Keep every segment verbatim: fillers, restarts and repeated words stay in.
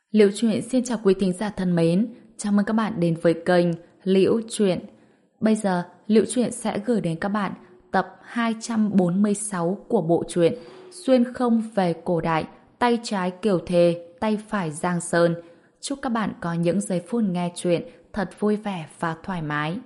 Liễu Chuyện xin chào quý thính giả thân mến, chào mừng các bạn đến với kênh Liễu Chuyện. Bây giờ, Liễu Chuyện sẽ gửi đến các bạn tập hai trăm bốn mươi sáu của bộ truyện Xuyên không về cổ đại, tay trái Kiều Thề, tay phải Giang Sơn. Chúc các bạn có những giây phút nghe chuyện thật vui vẻ và thoải mái.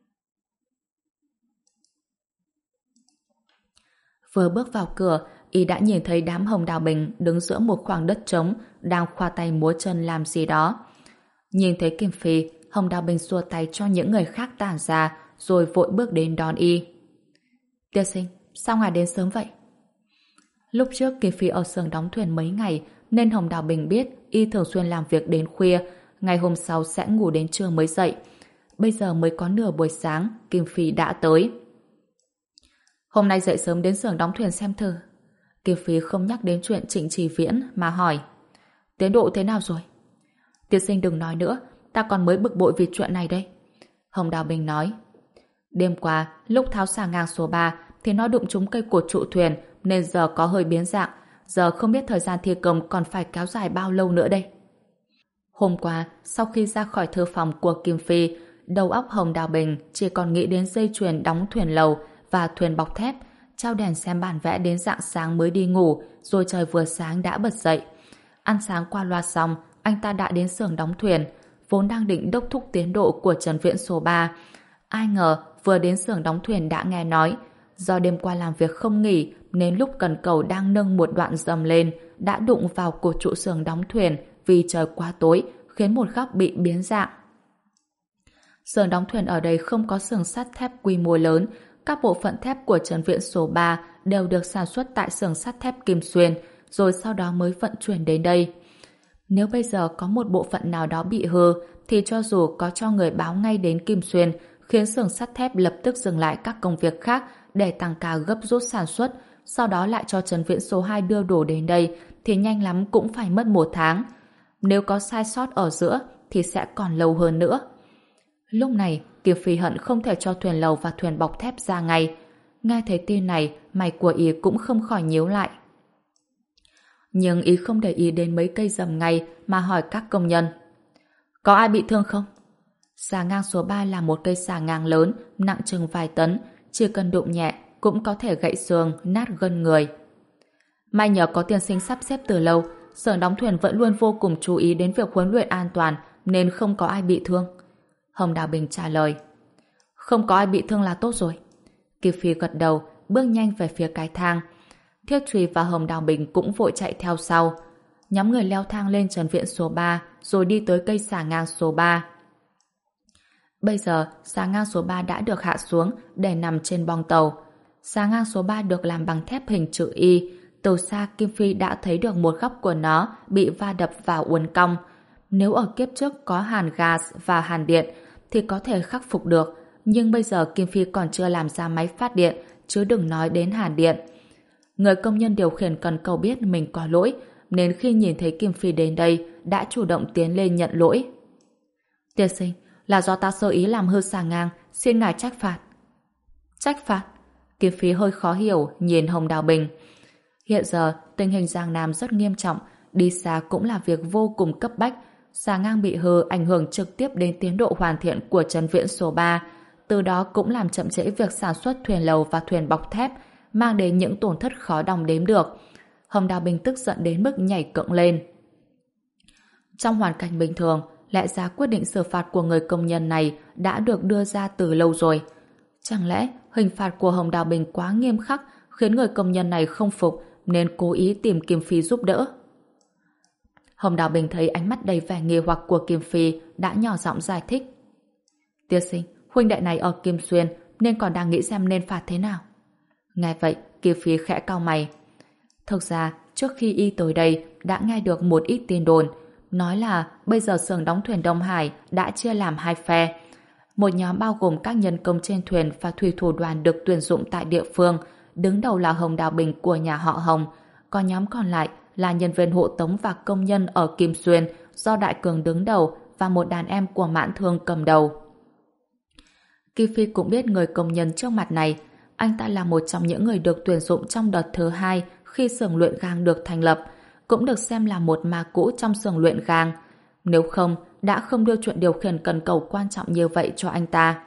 Vừa bước vào cửa, y đã nhìn thấy đám Hồng Đào Bình đứng giữa một khoảng đất trống, đang khoa tay múa chân làm gì đó. Nhìn thấy Kim Phi, Hồng Đào Bình xua tay cho những người khác tản ra, rồi vội bước đến đón y. Tiên sinh, sao ngài đến sớm vậy? Lúc trước Kim Phi ở xưởng đóng thuyền mấy ngày, nên Hồng Đào Bình biết y thường xuyên làm việc đến khuya, ngày hôm sau sẽ ngủ đến trưa mới dậy. Bây giờ mới có nửa buổi sáng, Kim Phi đã tới. Hôm nay dậy sớm đến xưởng đóng thuyền xem thử. Kim Phi không nhắc đến chuyện Trịnh Chỉ Viễn mà hỏi: tiến độ thế nào rồi? Tiên sinh đừng nói nữa, ta còn mới bực bội vì chuyện này đây. Hồng Đào Bình nói: đêm qua lúc tháo xà ngang số ba thì nó đụng trúng cây cột trụ thuyền nên giờ có hơi biến dạng, giờ không biết thời gian thi công còn phải kéo dài bao lâu nữa đây. Hôm qua sau khi ra khỏi thư phòng của Kim Phi, đầu óc Hồng Đào Bình chỉ còn nghĩ đến dây chuyền đóng thuyền lầu và thuyền bọc thép, trao đèn xem bản vẽ đến rạng sáng mới đi ngủ, rồi trời vừa sáng đã bật dậy. Ăn sáng qua loa xong, anh ta đã đến xưởng đóng thuyền, vốn đang định đốc thúc tiến độ của Trần Viễn số ba. Ai ngờ vừa đến xưởng đóng thuyền đã nghe nói, do đêm qua làm việc không nghỉ nên lúc cần cầu đang nâng một đoạn dầm lên, đã đụng vào cột trụ xưởng đóng thuyền vì trời quá tối, khiến một góc bị biến dạng. Xưởng đóng thuyền ở đây không có xưởng sắt thép quy mô lớn, các bộ phận thép của Trần Viễn số ba đều được sản xuất tại xưởng sắt thép Kim Xuyên, rồi sau đó mới vận chuyển đến đây. Nếu bây giờ có một bộ phận nào đó bị hư, thì cho dù có cho người báo ngay đến Kim Xuyên, khiến xưởng sắt thép lập tức dừng lại các công việc khác để tăng ca gấp rút sản xuất, sau đó lại cho Trần Viễn số hai đưa đồ đến đây, thì nhanh lắm cũng phải mất một tháng. Nếu có sai sót ở giữa, thì sẽ còn lâu hơn nữa. Lúc này, Kiều Phi hận không thể cho thuyền lầu và thuyền bọc thép ra ngay. Nghe thấy tin này, mày của ý cũng không khỏi nhíu lại. Nhưng ý không để ý đến mấy cây rầm ngay mà hỏi các công nhân: có ai bị thương không? Xà ngang số ba là một cây xà ngang lớn, nặng chừng vài tấn, chỉ cần đụng nhẹ cũng có thể gãy xương, nát gân người. May nhờ có tiên sinh sắp xếp từ lâu, xưởng đóng thuyền vẫn luôn vô cùng chú ý đến việc huấn luyện an toàn nên không có ai bị thương. Hồng Đào Bình trả lời. Không có ai bị thương là tốt rồi. Kiều Phi gật đầu, bước nhanh về phía cái thang. Thiết Trùy và Hồng Đào Bình cũng vội chạy theo sau. Nhóm người leo thang lên Trần Viễn số ba, rồi đi tới cây xà ngang số ba. Bây giờ, xà ngang số ba đã được hạ xuống để nằm trên bong tàu. Xà ngang số ba được làm bằng thép hình chữ Y. Từ xa Kim Phi đã thấy được một góc của nó bị va đập vào uốn cong. Nếu ở kiếp trước có hàn gas và hàn điện thì có thể khắc phục được, nhưng bây giờ Kim Phi còn chưa làm ra máy phát điện, chứ đừng nói đến hàn điện. Người công nhân điều khiển cần cầu biết mình có lỗi, nên khi nhìn thấy Kim Phi đến đây đã chủ động tiến lên nhận lỗi. Tiên sinh, là do ta sơ ý làm hư xà ngang, xin ngài trách phạt. Trách phạt? Kim Phi hơi khó hiểu nhìn Hồng Đào Bình. Hiện giờ tình hình Giang Nam rất nghiêm trọng, đi xa cũng là việc vô cùng cấp bách. Xà ngang bị hư ảnh hưởng trực tiếp đến tiến độ hoàn thiện của Trần Viễn số ba, từ đó cũng làm chậm trễ việc sản xuất thuyền lầu và thuyền bọc thép, mang đến những tổn thất khó đong đếm được. Hồng Đào Bình tức giận đến mức nhảy cẫng lên. Trong hoàn cảnh bình thường, lẽ ra quyết định xử phạt của người công nhân này đã được đưa ra từ lâu rồi. Chẳng lẽ hình phạt của Hồng Đào Bình quá nghiêm khắc khiến người công nhân này không phục nên cố ý tìm Kim Phi giúp đỡ? Hồng Đào Bình thấy ánh mắt đầy vẻ nghi hoặc của Kim Phi, đã nhỏ giọng giải thích. Tiên sinh, huynh đệ này ở Kim Xuyên nên còn đang nghĩ xem nên phạt thế nào. Nghe vậy, Kim Phi khẽ cau mày. Thực ra, trước khi y tới đây đã nghe được một ít tin đồn, nói là bây giờ xưởng đóng thuyền Đông Hải đã chia làm hai phe. Một nhóm bao gồm các nhân công trên thuyền và thủy thủ đoàn được tuyển dụng tại địa phương, đứng đầu là Hồng Đào Bình của nhà họ Hồng, còn nhóm còn lại là nhân viên hộ tống và công nhân ở Kim Xuyên do Đại Cường đứng đầu và một đàn em của Mãn Thương cầm đầu. Kim Phi cũng biết người công nhân trước mặt này, anh ta là một trong những người được tuyển dụng trong đợt thứ hai khi xưởng luyện gang được thành lập, cũng được xem là một ma cũ trong xưởng luyện gang. Nếu không, đã không đưa chuyện điều khiển cần cầu quan trọng như vậy cho anh ta.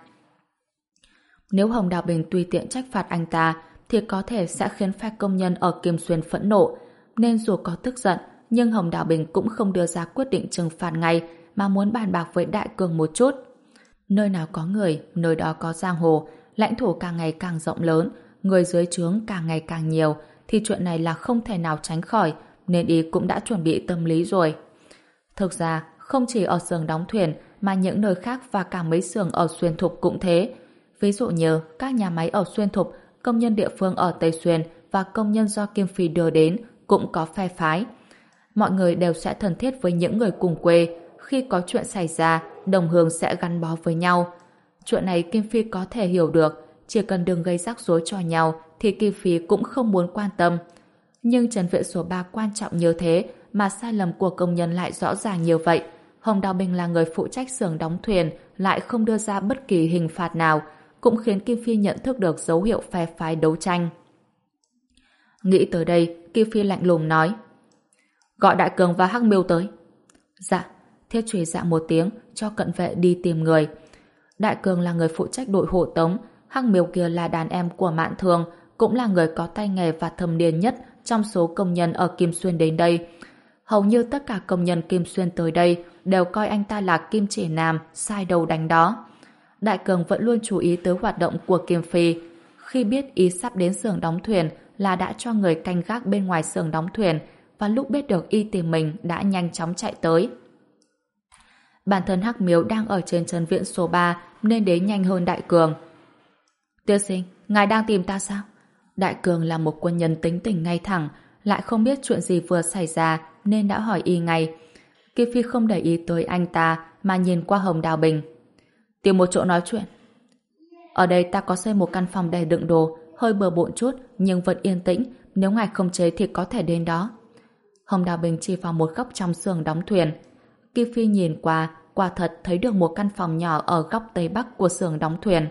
Nếu Hồng Đào Bình tùy tiện trách phạt anh ta, thì có thể sẽ khiến phe công nhân ở Kim Xuyên phẫn nộ. Nên dù có tức giận, nhưng Hồng Đào Bình cũng không đưa ra quyết định trừng phạt ngay, mà muốn bàn bạc với Đại Cường một chút. Nơi nào có người, nơi đó có giang hồ, lãnh thổ càng ngày càng rộng lớn, người dưới trướng càng ngày càng nhiều, thì chuyện này là không thể nào tránh khỏi, nên y cũng đã chuẩn bị tâm lý rồi. Thực ra, không chỉ ở xưởng đóng thuyền, mà những nơi khác và cả mấy xưởng ở Xuyên Thục cũng thế. Ví dụ như các nhà máy ở Xuyên Thục, công nhân địa phương ở Tây Xuyên và công nhân do Kim Phi đưa đến cũng có phe phái. Mọi người đều sẽ thân thiết với những người cùng quê. Khi có chuyện xảy ra, đồng hương sẽ gắn bó với nhau. Chuyện này Kim Phi có thể hiểu được, chỉ cần đừng gây rắc rối cho nhau thì Kim Phi cũng không muốn quan tâm. Nhưng trần viện số ba quan trọng như thế mà sai lầm của công nhân lại rõ ràng như vậy. Hồng Đào Bình là người phụ trách xưởng đóng thuyền lại không đưa ra bất kỳ hình phạt nào, cũng khiến Kim Phi nhận thức được dấu hiệu phe phái đấu tranh. Nghĩ tới đây, Kim Phi lạnh lùng nói: gọi Đại Cường và Hắc Miêu tới. Dạ. Thiết Trùy dạ một tiếng cho cận vệ đi tìm người. Đại Cường là người phụ trách đội hộ tống, Hắc Miêu kia là đàn em của Mạn Thường, cũng là người có tay nghề và thâm niên nhất trong số công nhân ở Kim Xuyên đến đây. Hầu như tất cả công nhân Kim Xuyên tới đây đều coi anh ta là Kim Chỉ Nam, sai đầu đánh đó. Đại Cường vẫn luôn chú ý tới hoạt động của Kim Phi. Khi biết ý sắp đến xưởng đóng thuyền là đã cho người canh gác bên ngoài xưởng đóng thuyền, và lúc biết được y tìm mình đã nhanh chóng chạy tới. Bản thân Hắc Miếu đang ở trên chân viện số ba nên đến nhanh hơn Đại Cường. Tiên sinh, ngài đang tìm ta sao? Đại Cường là một quân nhân tính tình ngay thẳng, lại không biết chuyện gì vừa xảy ra nên đã hỏi y ngay. Kim Phi không để ý tới anh ta mà nhìn qua Hồng Đào Bình. Tìm một chỗ nói chuyện. Ở đây ta có xây một căn phòng để đựng đồ, hơi bừa bộn chút nhưng vẫn yên tĩnh, nếu ngài không chế thì có thể đến đó. Hồng Đào Bình chỉ vào một góc trong xưởng đóng thuyền. Kim Phi nhìn qua, quả thật thấy được một căn phòng nhỏ ở góc tây bắc của xưởng đóng thuyền.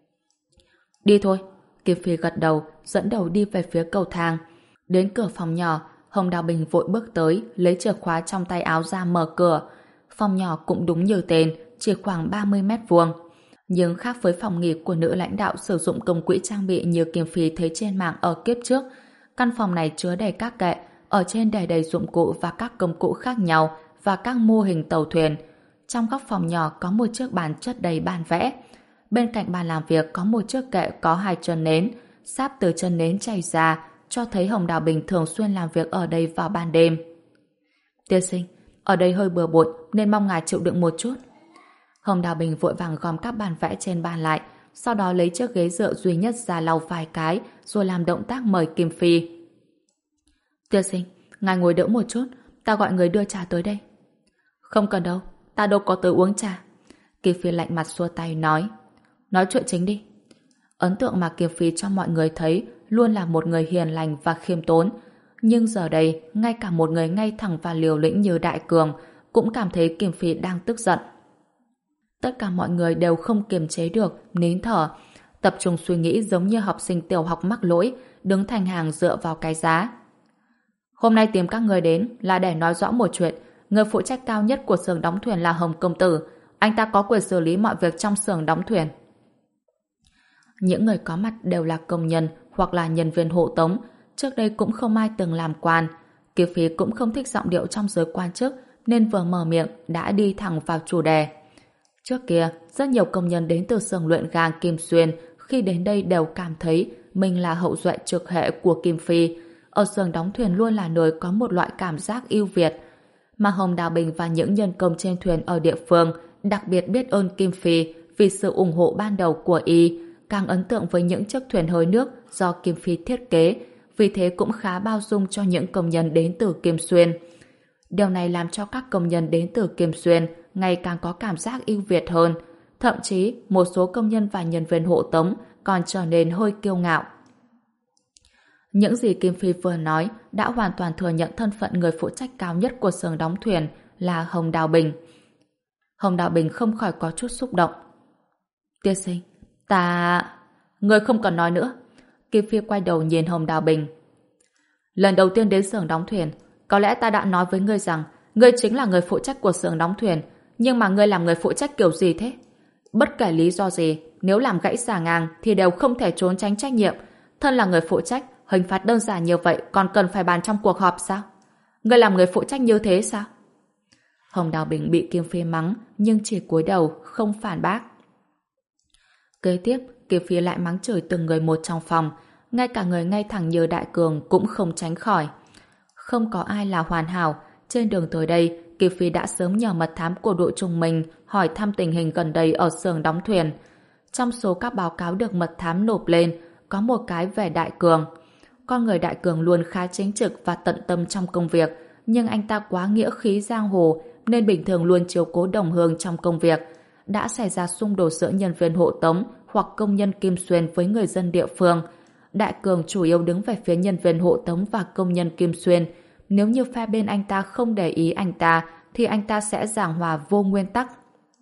Đi thôi. Kim Phi gật đầu, dẫn đầu đi về phía cầu thang. Đến cửa phòng nhỏ, Hồng Đào Bình vội bước tới, lấy chìa khóa trong tay áo ra mở cửa. Phòng nhỏ cũng đúng như tên, chỉ khoảng ba mươi mét vuông. Nhưng khác với phòng nghỉ của nữ lãnh đạo sử dụng công quỹ trang bị như Kim Phi thấy trên mạng ở kiếp trước, căn phòng này chứa đầy các kệ, ở trên đầy đầy dụng cụ và các công cụ khác nhau và các mô hình tàu thuyền. Trong góc phòng nhỏ có một chiếc bàn chất đầy bản vẽ. Bên cạnh bàn làm việc có một chiếc kệ có hai chân nến, sáp từ chân nến chảy ra, cho thấy Hồng Đào Bình thường xuyên làm việc ở đây vào ban đêm. Tiên sinh, ở đây hơi bừa bộn nên mong ngài chịu đựng một chút. Hồng Đào Bình vội vàng gom các bản vẽ trên bàn lại, sau đó lấy chiếc ghế dựa duy nhất ra lau vài cái, rồi làm động tác mời Kim Phi. Tiên sinh, ngài ngồi đỡ một chút, ta gọi người đưa trà tới đây. Không cần đâu, ta đâu có tới uống trà. Kim Phi lạnh mặt xua tay nói. Nói chuyện chính đi. Ấn tượng mà Kim Phi cho mọi người thấy luôn là một người hiền lành và khiêm tốn. Nhưng giờ đây, ngay cả một người ngay thẳng và liều lĩnh như Đại Cường cũng cảm thấy Kim Phi đang tức giận. Tất cả mọi người đều không kiềm chế được, nín thở, tập trung suy nghĩ giống như học sinh tiểu học mắc lỗi, đứng thành hàng dựa vào cái giá. Hôm nay tìm các người đến là để nói rõ một chuyện. Người phụ trách cao nhất của xưởng đóng thuyền là Hồng Công Tử. Anh ta có quyền xử lý mọi việc trong xưởng đóng thuyền. Những người có mặt đều là công nhân hoặc là nhân viên hộ tống. Trước đây cũng không ai từng làm quan. Kiều Phi cũng không thích giọng điệu trong giới quan chức nên vừa mở miệng đã đi thẳng vào chủ đề. Trước kia, rất nhiều công nhân đến từ xưởng luyện gang Kim Xuyên khi đến đây đều cảm thấy mình là hậu duệ trực hệ của Kim Phi. Ở xưởng đóng thuyền luôn là nơi có một loại cảm giác ưu việt. Mà Hồng Đào Bình và những nhân công trên thuyền ở địa phương đặc biệt biết ơn Kim Phi vì sự ủng hộ ban đầu của y, càng ấn tượng với những chiếc thuyền hơi nước do Kim Phi thiết kế, vì thế cũng khá bao dung cho những công nhân đến từ Kim Xuyên. Điều này làm cho các công nhân đến từ Kim Xuyên ngày càng có cảm giác ưu việt hơn, thậm chí một số công nhân và nhân viên hộ tống còn trở nên hơi kiêu ngạo. Những gì Kim Phi vừa nói đã hoàn toàn thừa nhận thân phận người phụ trách cao nhất của xưởng đóng thuyền là Hồng Đào Bình. Hồng Đào Bình không khỏi có chút xúc động. Tiên sinh, ta... Người không cần nói nữa. Kim Phi quay đầu nhìn Hồng Đào Bình. Lần đầu tiên đến xưởng đóng thuyền, có lẽ ta đã nói với ngươi rằng ngươi chính là người phụ trách của xưởng đóng thuyền, nhưng mà ngươi làm người phụ trách kiểu gì thế? Bất kể lý do gì, nếu làm gãy xà ngang thì đều không thể trốn tránh trách nhiệm. Thân là người phụ trách, hình phạt đơn giản như vậy còn cần phải bàn trong cuộc họp sao? Ngươi làm người phụ trách như thế sao? Hồng Đào Bình bị Kim Phi mắng, nhưng chỉ cúi đầu, không phản bác. Kế tiếp, Kim Phi lại mắng chửi từng người một trong phòng, ngay cả người ngay thẳng như Đại Cường cũng không tránh khỏi. Không có ai là hoàn hảo, trên đường tới đây, Kim Phi đã sớm nhờ mật thám của đội trung mình hỏi thăm tình hình gần đây ở xưởng đóng thuyền. Trong số các báo cáo được mật thám nộp lên, có một cái về Đại Cường. Con người Đại Cường luôn khá chính trực và tận tâm trong công việc, nhưng anh ta quá nghĩa khí giang hồ nên bình thường luôn chiếu cố đồng hương trong công việc. Đã xảy ra xung đột giữa nhân viên hộ tống hoặc công nhân Kim Xuyên với người dân địa phương. Đại Cường chủ yếu đứng về phía nhân viên hộ tống và công nhân Kim Xuyên. Nếu như phe bên anh ta không để ý anh ta thì anh ta sẽ giảng hòa vô nguyên tắc.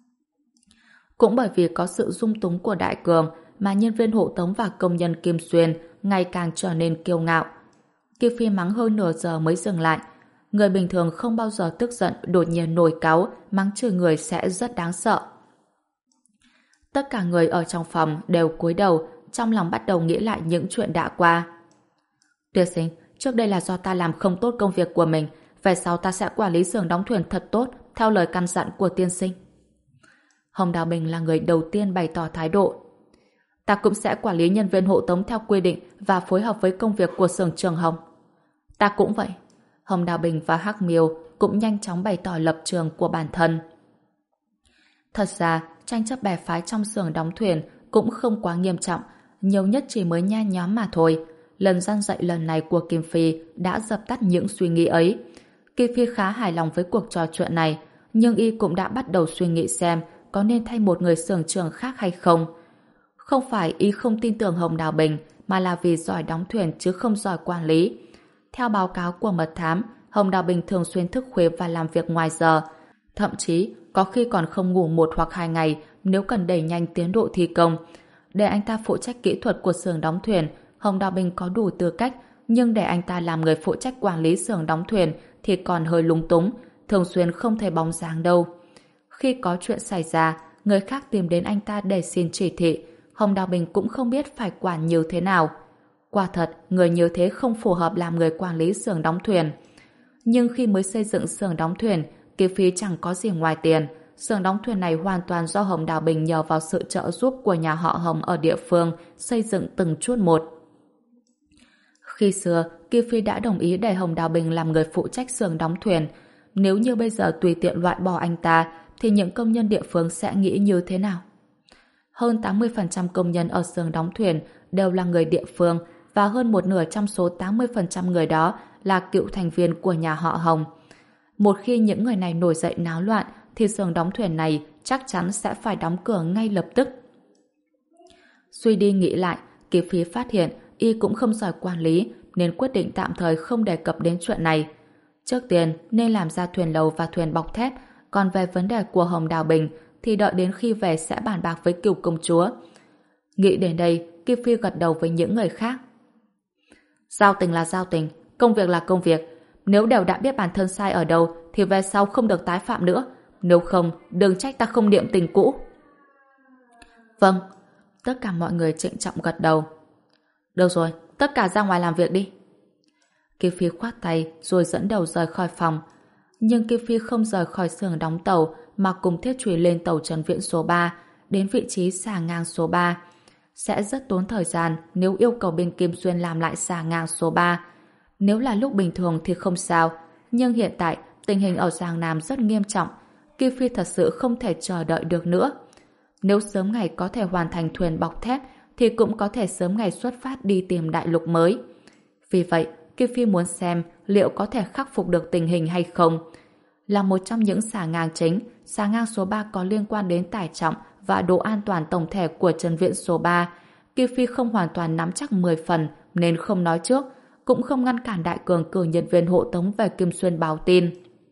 Cũng bởi vì có sự dung túng của Đại Cường mà nhân viên hộ tống và công nhân Kim Xuyên ngày càng trở nên kiêu ngạo. Kim Phi mắng hơn nửa giờ mới dừng lại. Người bình thường không bao giờ tức giận đột nhiên nổi cáu, mắng chửi người sẽ rất đáng sợ. Tất cả người ở trong phòng đều cúi đầu, trong lòng bắt đầu nghĩ lại những chuyện đã qua. Tiên sinh, trước đây là do ta làm không tốt công việc của mình, về sau ta sẽ quản lý xưởng đóng thuyền thật tốt, theo lời căn dặn của tiên sinh. Hồng Đào Bình là người đầu tiên bày tỏ thái độ. Ta cũng sẽ quản lý nhân viên hộ tống theo quy định và phối hợp với công việc của xưởng Trường Hồng. Ta cũng vậy. Hồng Đào Bình và Hắc Miêu cũng nhanh chóng bày tỏ lập trường của bản thân. Thật ra, tranh chấp bè phái trong xưởng đóng thuyền cũng không quá nghiêm trọng, nhiều nhất chỉ mới nhen nhóm mà thôi. Lần răn dạy lần này của Kim Phi đã dập tắt những suy nghĩ ấy. Kim Phi khá hài lòng với cuộc trò chuyện này, nhưng y cũng đã bắt đầu suy nghĩ xem có nên thay một người xưởng trưởng khác hay không. Không phải y không tin tưởng Hồng Đào Bình, mà là vì giỏi đóng thuyền chứ không giỏi quản lý. Theo báo cáo của mật thám, Hồng Đào Bình thường xuyên thức khuya và làm việc ngoài giờ. Thậm chí, có khi còn không ngủ một hoặc hai ngày nếu cần đẩy nhanh tiến độ thi công. Để anh ta phụ trách kỹ thuật của xưởng đóng thuyền, Hồng Đào Bình có đủ tư cách, nhưng để anh ta làm người phụ trách quản lý xưởng đóng thuyền thì còn hơi lúng túng, thường xuyên không thấy bóng dáng đâu. Khi có chuyện xảy ra, người khác tìm đến anh ta để xin chỉ thị, Hồng Đào Bình cũng không biết phải quản như thế nào. Quả thật, người như thế không phù hợp làm người quản lý xưởng đóng thuyền. Nhưng khi mới xây dựng xưởng đóng thuyền, Kim Phi chẳng có gì ngoài tiền. Xưởng đóng thuyền này hoàn toàn do Hồng Đào Bình nhờ vào sự trợ giúp của nhà họ Hồng ở địa phương xây dựng từng chút một. Khi xưa, Kim Phi đã đồng ý để Hồng Đào Bình làm người phụ trách xưởng đóng thuyền. Nếu như bây giờ tùy tiện loại bỏ anh ta, thì những công nhân địa phương sẽ nghĩ như thế nào? Hơn tám mươi phần trăm công nhân ở xưởng đóng thuyền đều là người địa phương, và hơn một nửa trong số tám mươi phần trăm người đó là cựu thành viên của nhà họ Hồng. Một khi những người này nổi dậy náo loạn, thì xưởng đóng thuyền này chắc chắn sẽ phải đóng cửa ngay lập tức. Suy đi nghĩ lại, Kim Phi phát hiện y cũng không giỏi quản lý, nên quyết định tạm thời không đề cập đến chuyện này. Trước tiên nên làm ra thuyền lầu và thuyền bọc thép, còn về vấn đề của Hồng Đào Bình thì đợi đến khi về sẽ bàn bạc với Cửu công chúa. Nghĩ đến đây, Kim Phi gật đầu với những người khác. Giao tình là giao tình, công việc là công việc. Nếu đều đã biết bản thân sai ở đâu thì về sau không được tái phạm nữa. Nếu không, đừng trách ta không niệm tình cũ. Vâng, tất cả mọi người trịnh trọng gật đầu. Được rồi, tất cả ra ngoài làm việc đi. Kim Phi khoát tay rồi dẫn đầu rời khỏi phòng. Nhưng Kim Phi không rời khỏi xưởng đóng tàu mà cùng Thiết Trùy lên tàu Trấn Viễn số ba, đến vị trí xà ngang số ba. Sẽ rất tốn thời gian nếu yêu cầu bên Kim Xuyên làm lại xà ngang số ba. Nếu là lúc bình thường thì không sao, nhưng hiện tại tình hình ở Giang Nam rất nghiêm trọng. Kim Phi thật sự không thể chờ đợi được nữa. Nếu sớm ngày có thể hoàn thành thuyền bọc thép thì cũng có thể sớm ngày xuất phát đi tìm đại lục mới. Vì vậy, Kim Phi muốn xem liệu có thể khắc phục được tình hình hay không. Là một trong những xà ngang chính, xà ngang số ba có liên quan đến tải trọng và độ an toàn tổng thể của Trấn Viễn số ba. Kim Phi không hoàn toàn nắm chắc mười phần nên không nói trước, cũng không ngăn cản Đại Cường cử nhân viên hộ tống về Kim Xuyên báo tin.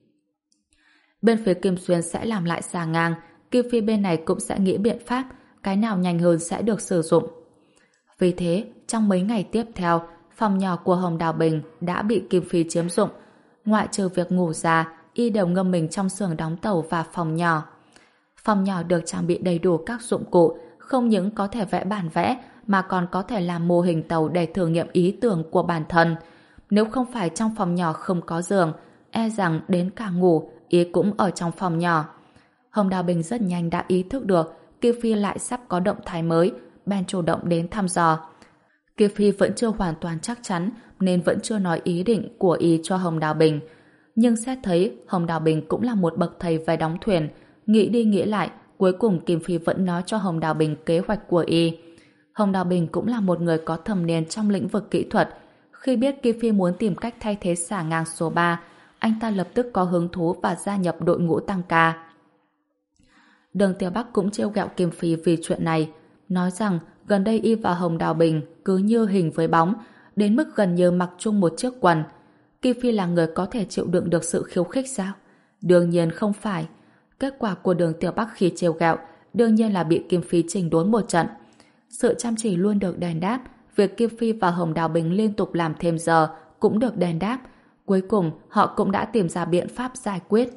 Bên phía Kim Xuyên sẽ làm lại xà ngang, Kim Phi bên này cũng sẽ nghĩ biện pháp, cái nào nhanh hơn sẽ được sử dụng. Vì thế, trong mấy ngày tiếp theo, phòng nhỏ của Hồng Đào Bình đã bị Kim Phi chiếm dụng. ngoại trừ việc ngủ ra, y đều ngâm mình trong xưởng đóng tàu và phòng nhỏ. Phòng nhỏ được trang bị đầy đủ các dụng cụ, không những có thể vẽ bản vẽ mà còn có thể làm mô hình tàu để thử nghiệm ý tưởng của bản thân. Nếu không phải trong phòng nhỏ không có giường, e rằng đến cả ngủ, y cũng ở trong phòng nhỏ. Hồng Đào Bình rất nhanh đã ý thức được Kiều Phi lại sắp có động thái mới, bèn chủ động đến thăm dò. Kiều Phi vẫn chưa hoàn toàn chắc chắn nên vẫn chưa nói ý định của y cho Hồng Đào Bình. Nhưng xét thấy Hồng Đào Bình cũng là một bậc thầy về đóng thuyền, nghĩ đi nghĩ lại, cuối cùng Kim Phi vẫn nói cho Hồng Đào Bình kế hoạch của y. Hồng Đào Bình cũng là một người có thâm niên trong lĩnh vực kỹ thuật. Khi biết Kim Phi muốn tìm cách thay thế xà ngang số ba, anh ta lập tức có hứng thú và gia nhập đội ngũ tăng ca. Đường Tiểu Bắc cũng trêu ghẹo Kim Phi vì chuyện này, nói rằng gần đây y và Hồng Đào Bình cứ như hình với bóng, đến mức gần như mặc chung một chiếc quần. Kim Phi là người có thể chịu đựng được sự khiêu khích sao? Đương nhiên không phải. Kết quả của Đường Tiểu Bắc khi trêu ghẹo đương nhiên là bị Kim Phi chỉnh đốn một trận. Sự chăm chỉ luôn được đền đáp, việc Kim Phi và Hồng Đào Bình liên tục làm thêm giờ cũng được đền đáp. Cuối cùng họ cũng đã tìm ra biện pháp giải quyết.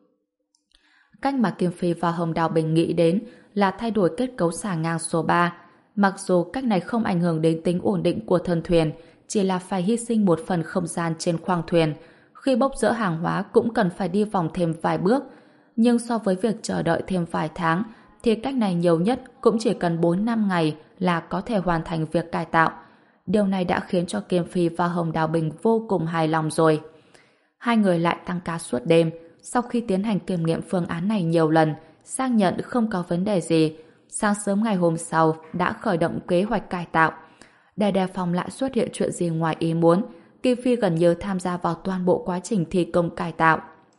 Cách mà Kim Phi và Hồng Đào Bình nghĩ đến là thay đổi kết cấu xà ngang số ba. Mặc dù cách này không ảnh hưởng đến tính ổn định của thân thuyền, chỉ là phải hy sinh một phần không gian trên khoang thuyền. Khi bốc dỡ hàng hóa cũng cần phải đi vòng thêm vài bước. Nhưng so với việc chờ đợi thêm vài tháng, thì cách này nhiều nhất cũng chỉ cần bốn năm ngày là có thể hoàn thành việc cải tạo. Điều này đã khiến cho Kim Phi và Hồng Đào Bình vô cùng hài lòng rồi. Hai người lại tăng ca suốt đêm. Sau khi tiến hành kiểm nghiệm phương án này nhiều lần, xác nhận không có vấn đề gì, sáng sớm ngày hôm sau đã khởi động kế hoạch cải tạo. Để đề phòng lại xuất hiện chuyện gì ngoài ý muốn, Kim Phi gần như tham gia vào toàn bộ quá trình thi công cải tạo.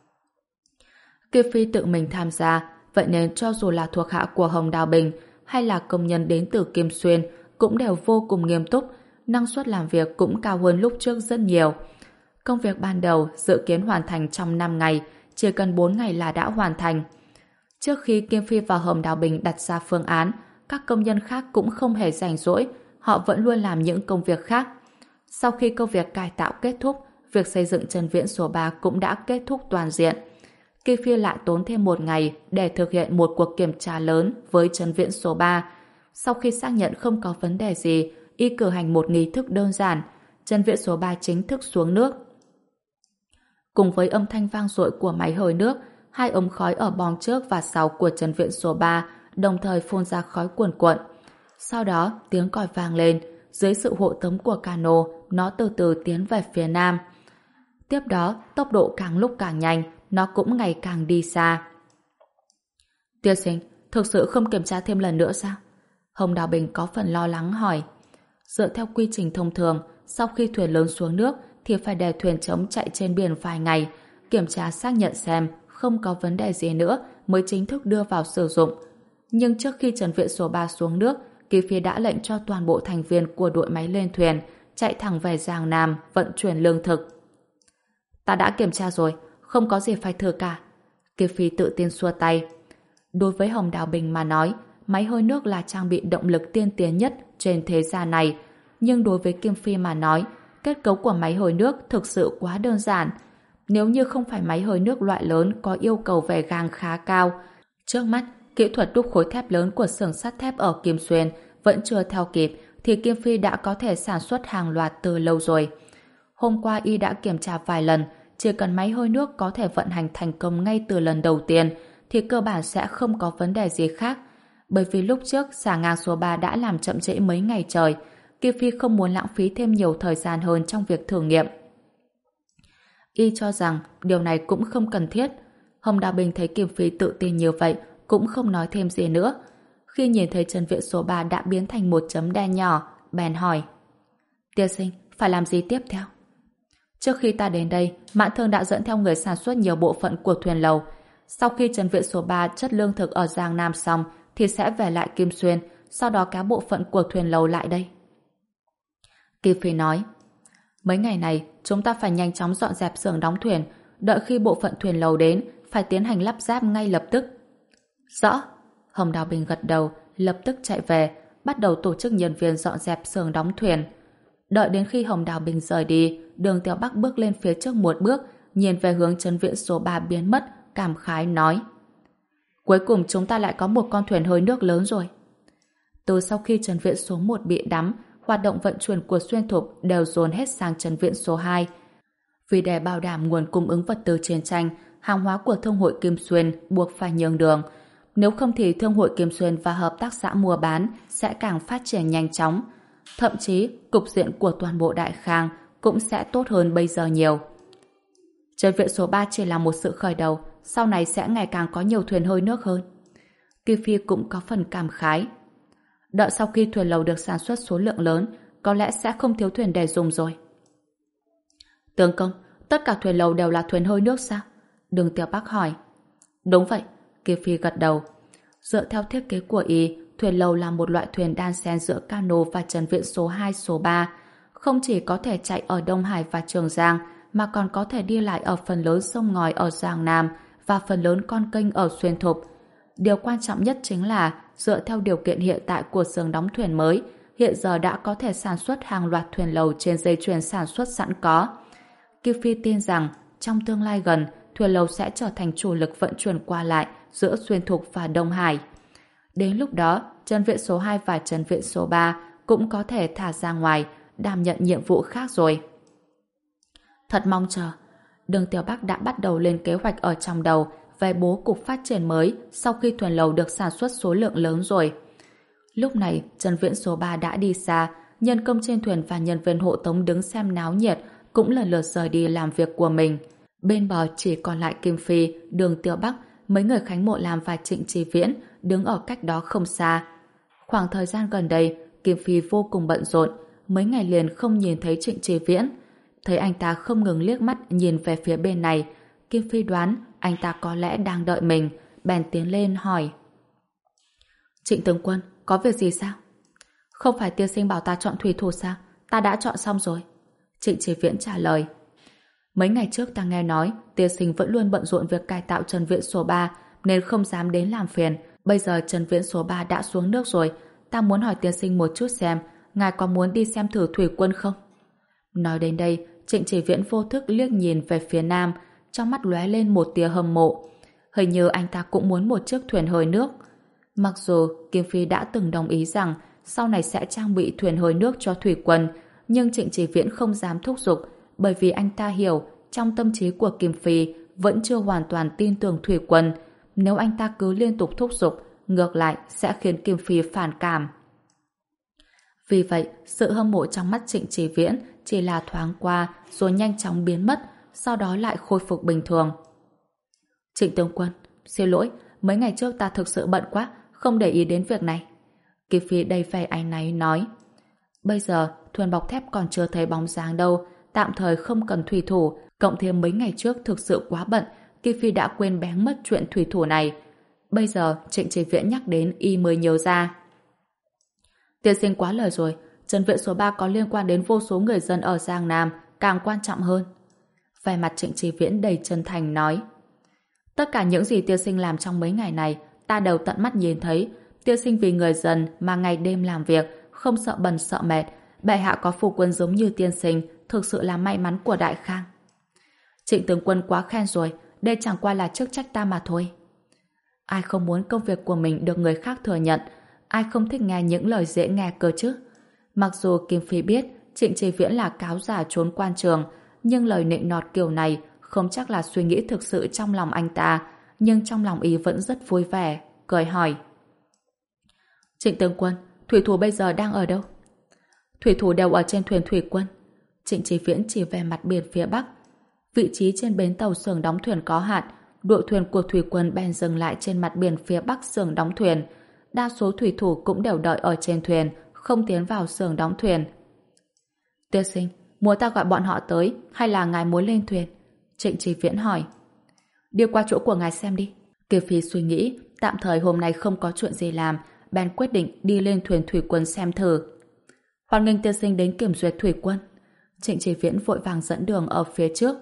Kim Phi tự mình tham gia, vậy nên cho dù là thuộc hạ của Hồng Đào Bình hay là công nhân đến từ Kim Xuyên cũng đều vô cùng nghiêm túc, năng suất làm việc cũng cao hơn lúc trước rất nhiều. Công việc ban đầu dự kiến hoàn thành trong năm ngày, chỉ cần bốn ngày là đã hoàn thành. Trước khi Kim Phi và Hồng Đào Bình đặt ra phương án, các công nhân khác cũng không hề rảnh rỗi, họ vẫn luôn làm những công việc khác. Sau khi công việc cải tạo kết thúc, việc xây dựng chân viễn số ba cũng đã kết thúc toàn diện. Kim Phi lại tốn thêm một ngày để thực hiện một cuộc kiểm tra lớn với chân viễn số ba. Sau khi xác nhận không có vấn đề gì, y cử hành một nghi thức đơn giản, chân viễn số ba chính thức xuống nước. Cùng với âm thanh vang dội của máy hơi nước, hai ống khói ở boong trước và sau của chân viễn số ba đồng thời phun ra khói cuồn cuộn. Sau đó, tiếng còi vang lên, dưới sự hộ tống của cano, nó từ từ tiến về phía nam. Tiếp đó, tốc độ càng lúc càng nhanh, nó cũng ngày càng đi xa. Tiên sinh, thực sự không kiểm tra thêm lần nữa sao? Hồng Đào Bình có phần lo lắng hỏi. Dựa theo quy trình thông thường, sau khi thuyền lớn xuống nước thì phải để thuyền trống chạy trên biển vài ngày, kiểm tra xác nhận xem không có vấn đề gì nữa mới chính thức đưa vào sử dụng. Nhưng trước khi chân viễn số ba xuống nước, Kỳ Phi đã lệnh cho toàn bộ thành viên của đội máy lên thuyền chạy thẳng về Giang Nam vận chuyển lương thực. Ta đã kiểm tra rồi, không có gì phải thử cả. Kỳ Phi tự tin xua tay. Đối với Hồng Đào Bình mà nói, máy hơi nước là trang bị động lực tiên tiến nhất trên thế gian này. Nhưng đối với Kim Phi mà nói, kết cấu của máy hơi nước thực sự quá đơn giản. Nếu như không phải máy hơi nước loại lớn có yêu cầu về gang khá cao, trước mắt, kỹ thuật đúc khối thép lớn của xưởng sắt thép ở Kim Xuyên vẫn chưa theo kịp, thì Kim Phi đã có thể sản xuất hàng loạt từ lâu rồi. Hôm qua y đã kiểm tra vài lần, chỉ cần máy hơi nước có thể vận hành thành công ngay từ lần đầu tiên, thì cơ bản sẽ không có vấn đề gì khác. Bởi vì lúc trước xà ngang số ba đã làm chậm trễ mấy ngày trời, Kim Phi không muốn lãng phí thêm nhiều thời gian hơn trong việc thử nghiệm. Y cho rằng điều này cũng không cần thiết. Hồng Đào Bình thấy Kim Phi tự tin như vậy, cũng không nói thêm gì nữa. Khi nhìn thấy chân viễn số ba đã biến thành một chấm đen nhỏ, bèn hỏi: Tiên sinh, phải làm gì tiếp theo? Trước khi ta đến đây, Mạn Thương đã dẫn theo người sản xuất nhiều bộ phận của thuyền lầu. Sau khi chân viễn số ba chất lương thực ở Giang Nam xong, thì sẽ về lại Kim Xuyên, sau đó cá bộ phận của thuyền lầu lại đây. Kim Phi nói: Mấy ngày này, chúng ta phải nhanh chóng dọn dẹp xưởng đóng thuyền, đợi khi bộ phận thuyền lầu đến, phải tiến hành lắp ráp ngay lập tức. Rõ. Hồng Đào Bình gật đầu, lập tức chạy về, bắt đầu tổ chức nhân viên dọn dẹp xưởng đóng thuyền. Đợi đến khi Hồng Đào Bình rời đi, Đường Tiểu Bắc bước lên phía trước một bước, nhìn về hướng Trần Viễn số ba biến mất, cảm khái nói: cuối cùng chúng ta lại có một con thuyền hơi nước lớn rồi. Từ sau khi Trần Viễn số một bị đắm, hoạt động vận chuyển của xuyên thục đều dồn hết sang Trần Viễn số hai. Vì để bảo đảm nguồn cung ứng vật tư chiến tranh, hàng hóa của Thương hội Kim Xuyên buộc phải nhường đường. Nếu không thì Thương hội Kim Xuyên và hợp tác xã mua bán sẽ càng phát triển nhanh chóng. Thậm chí, cục diện của toàn bộ Đại Khang cũng sẽ tốt hơn bây giờ nhiều. Trần Viễn số ba chỉ là một sự khởi đầu, sau này sẽ ngày càng có nhiều thuyền hơi nước hơn. Kim Phi cũng có phần cảm khái. Đợi sau khi thuyền lầu được sản xuất số lượng lớn, có lẽ sẽ không thiếu thuyền để dùng rồi. Tướng công, tất cả thuyền lầu đều là thuyền hơi nước sao? Đường Tiểu Bắc hỏi. Đúng vậy, Kim Phi gật đầu. Dựa theo thiết kế của y, thuyền lầu là một loại thuyền đan xen giữa cano và Trần Viễn số hai, số ba. Không chỉ có thể chạy ở Đông Hải và Trường Giang, mà còn có thể đi lại ở phần lớn sông ngòi ở Giang Nam và phần lớn con kênh ở Xuyên Thục. Điều quan trọng nhất chính là dựa theo điều kiện hiện tại của xưởng đóng thuyền mới, hiện giờ đã có thể sản xuất hàng loạt thuyền lầu trên dây chuyền sản xuất sẵn có. Kim Phi tin rằng trong tương lai gần, thuyền lầu sẽ trở thành chủ lực vận chuyển qua lại giữa Xuyên Thục và Đông Hải. Đến lúc đó, Trần Viễn số hai và Trần Viễn số ba cũng có thể thả ra ngoài, đảm nhận nhiệm vụ khác rồi. Thật mong chờ. Đường Tiểu Bắc đã bắt đầu lên kế hoạch ở trong đầu về bố cục phát triển mới sau khi thuyền lầu được sản xuất số lượng lớn rồi. Lúc này, Trần Viễn số ba đã đi xa, nhân công trên thuyền và nhân viên hộ tống đứng xem náo nhiệt cũng lần lượt rời đi làm việc của mình. Bên bờ chỉ còn lại Kim Phi, Đường Tiểu Bắc, mấy người Khánh Mộ Lam và Trịnh Chí Viễn đứng ở cách đó không xa. Khoảng thời gian gần đây, Kim Phi vô cùng bận rộn, mấy ngày liền không nhìn thấy Trịnh Chí Viễn. Thấy anh ta không ngừng liếc mắt nhìn về phía bên này, Kim Phi đoán anh ta có lẽ đang đợi mình, bèn tiến lên hỏi. Trịnh tướng quân, có việc gì sao? Không phải tiên sinh bảo ta chọn thủy thủ sao? Ta đã chọn xong rồi. Trịnh Chí Viễn trả lời. Mấy ngày trước ta nghe nói tiên sinh vẫn luôn bận rộn việc cải tạo Trần Viễn số ba nên không dám đến làm phiền. Bây giờ Trần Viễn số ba đã xuống nước rồi, ta muốn hỏi tiên sinh một chút xem ngài có muốn đi xem thử thủy quân không? Nói đến đây, Trịnh Chí Viễn vô thức liếc nhìn về phía nam, trong mắt lóe lên một tia hâm mộ. Hình như anh ta cũng muốn một chiếc thuyền hơi nước. Mặc dù Kim Phi đã từng đồng ý rằng sau này sẽ trang bị thuyền hơi nước cho thủy quân, nhưng Trịnh Chí Viễn không dám thúc giục, bởi vì anh ta hiểu trong tâm trí của Kim Phi vẫn chưa hoàn toàn tin tưởng thủy quân. Nếu anh ta cứ liên tục thúc giục, ngược lại sẽ khiến Kim Phi phản cảm. Vì vậy, sự hâm mộ trong mắt Trịnh Chí Viễn chỉ là thoáng qua rồi nhanh chóng biến mất, sau đó lại khôi phục bình thường. Trịnh tướng quân, xin lỗi, mấy ngày trước ta thực sự bận quá, không để ý đến việc này. Kim Phi đầy vẻ áy náy nói. Bây giờ, thuyền bọc thép còn chưa thấy bóng dáng đâu, tạm thời không cần thủy thủ, cộng thêm mấy ngày trước thực sự quá bận, Kim Phi đã quên bén mất chuyện thủy thủ này. Bây giờ, Trịnh Chí Viễn nhắc đến y mới nhớ ra. Tiên sinh quá lời rồi, Trần Viễn số ba có liên quan đến vô số người dân ở Giang Nam, càng quan trọng hơn. Vẻ mặt Trịnh Chí Viễn đầy chân thành nói. Tất cả những gì tiên sinh làm trong mấy ngày này, ta đều tận mắt nhìn thấy. Tiên sinh vì người dân mà ngày đêm làm việc, không sợ bần sợ mệt. Bệ hạ có phu quân giống như tiên sinh, thực sự là may mắn của Đại Khang. Trịnh tướng quân quá khen rồi, đây chẳng qua là chức trách ta mà thôi. Ai không muốn công việc của mình được người khác thừa nhận, ai không thích nghe những lời dễ nghe cơ chứ. Mặc dù Kim Phi biết Trịnh Chí Viễn là cáo giả trốn quan trường, nhưng lời nịnh nọt kiểu này không chắc là suy nghĩ thực sự trong lòng anh ta, nhưng trong lòng ý vẫn rất vui vẻ, cười hỏi. Trịnh tướng quân, thủy thủ bây giờ đang ở đâu? Thủy thủ đều ở trên thuyền thủy quân. Trịnh Chí Viễn chỉ về mặt biển phía bắc. Vị trí trên bến tàu xưởng đóng thuyền có hạn, đội thuyền của thủy quân bèn dừng lại trên mặt biển phía bắc xưởng đóng thuyền. Đa số thủy thủ cũng đều đợi ở trên thuyền, không tiến vào xưởng đóng thuyền. Tiên sinh, muốn ta gọi bọn họ tới hay là ngài muốn lên thuyền? Trịnh Chí Viễn hỏi. Đi qua chỗ của ngài xem đi. Kiều Phi suy nghĩ, tạm thời hôm nay không có chuyện gì làm, bèn quyết định đi lên thuyền thủy quân xem thử. Hoan nghênh tiên sinh đến kiểm duyệt thủy quân. Trịnh Chí Viễn vội vàng dẫn đường ở phía trước.